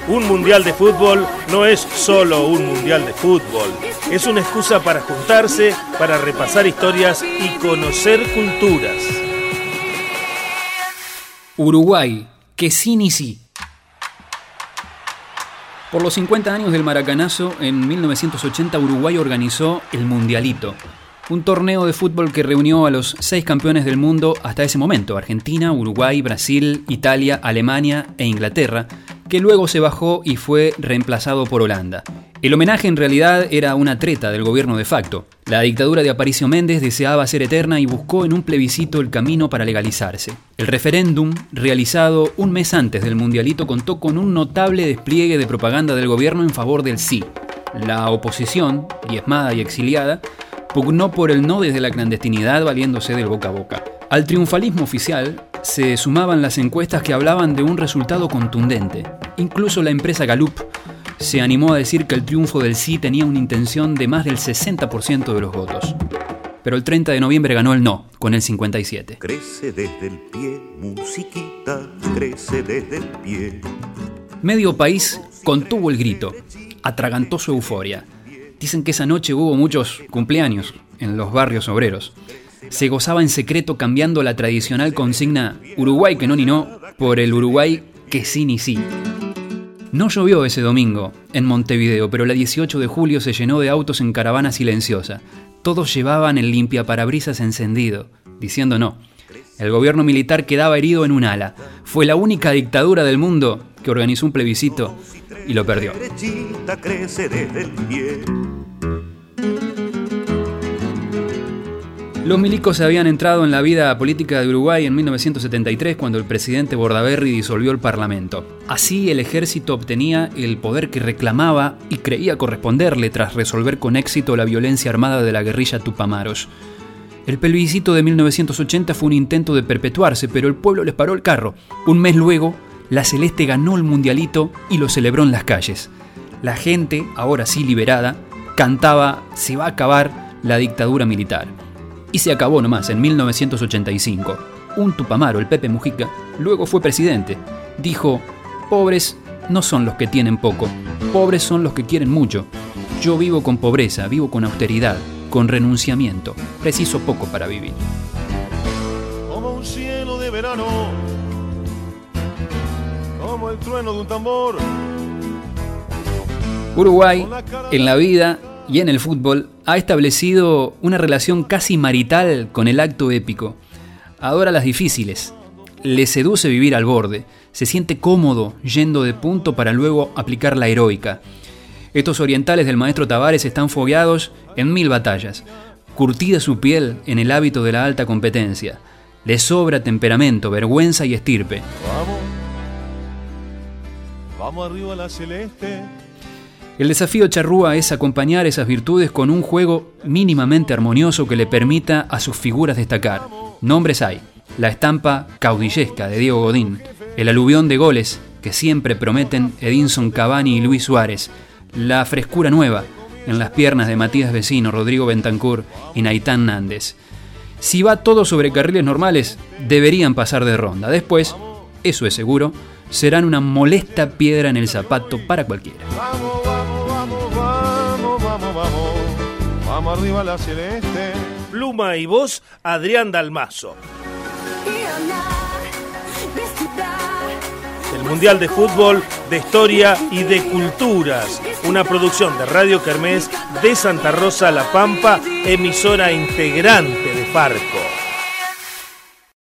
Un mundial de fútbol no es solo un mundial de fútbol. Es una excusa para juntarse, para repasar historias y conocer culturas. Uruguay, que sí ni sí. Por los 50 años del Maracanazo, en 1980 Uruguay organizó el Mundialito, un torneo de fútbol que reunió a los 6 campeones del mundo hasta ese momento: Argentina, Uruguay, Brasil, Italia, Alemania e Inglaterra, que luego se bajó y fue reemplazado por Holanda. El homenaje en realidad era una treta del gobierno de facto. La dictadura de Aparicio Méndez deseaba ser eterna y buscó en un plebiscito el camino para legalizarse. El referéndum, realizado un mes antes del Mundialito, contó con un notable despliegue de propaganda del gobierno en favor del sí. La oposición, diezmada y exiliada, pugnó por el no desde la clandestinidad, valiéndose del boca a boca. Al triunfalismo oficial se sumaban las encuestas que hablaban de un resultado contundente. Incluso la empresa Gallup se animó a decir que el triunfo del sí tenía una intención de más del 60% de los votos. Pero el 30 de noviembre ganó el no, con el 57%. Crece desde el pie, musiquita, crece desde el pie. Medio país contuvo el grito, atragantó su euforia. Dicen que esa noche hubo muchos cumpleaños en los barrios obreros. Se gozaba en secreto cambiando la tradicional consigna Uruguay que no ni no por el Uruguay que sí ni sí. No llovió ese domingo en Montevideo, pero la 18 de julio se llenó de autos en caravana silenciosa. Todos llevaban el limpiaparabrisas encendido, diciendo no. El gobierno militar quedaba herido en un ala. Fue la única dictadura del mundo que organizó un plebiscito y lo perdió. Los milicos habían entrado en la vida política de Uruguay en 1973, cuando el presidente Bordaberry disolvió el Parlamento. Así el ejército obtenía el poder que reclamaba y creía corresponderle tras resolver con éxito la violencia armada de la guerrilla Tupamaros. El plebiscito de 1980 fue un intento de perpetuarse, pero el pueblo les paró el carro. Un mes luego, la Celeste ganó el Mundialito y lo celebró en las calles. La gente, ahora sí liberada, cantaba "Se va a acabar la dictadura militar". Y se acabó nomás en 1985. Un Tupamaro, el Pepe Mujica, luego fue presidente. Dijo: pobres no son los que tienen poco, pobres son los que quieren mucho. Yo vivo con pobreza, vivo con austeridad, con renunciamiento. Preciso poco para vivir. Como un cielo de verano, como el trueno de un tambor. Uruguay, en la vida y en el fútbol, ha establecido una relación casi marital con el acto épico. Adora las difíciles, le seduce vivir al borde, se siente cómodo yendo de punto para luego aplicar la heroica. Estos orientales del maestro Tavares están fogueados en 1000 batallas, curtida su piel en el hábito de la alta competencia. Le sobra temperamento, vergüenza y estirpe. Vamos arriba a la celeste. El desafío charrúa es acompañar esas virtudes con un juego mínimamente armonioso que le permita a sus figuras destacar. Nombres hay: la estampa caudillesca de Diego Godín, el aluvión de goles que siempre prometen Edinson Cavani y Luis Suárez, la frescura nueva en las piernas de Matías Vecino, Rodrigo Bentancur y Naitán Nández. Si va todo sobre carriles normales, deberían pasar de ronda. Después, eso es seguro, serán una molesta piedra en el zapato para cualquiera. Vamos arriba a la celeste. Pluma y voz, Adrián Dalmazo. El Mundial de Fútbol, de Historia y de Culturas. Una producción de Radio Kermés de Santa Rosa, La Pampa, emisora integrante de Farco.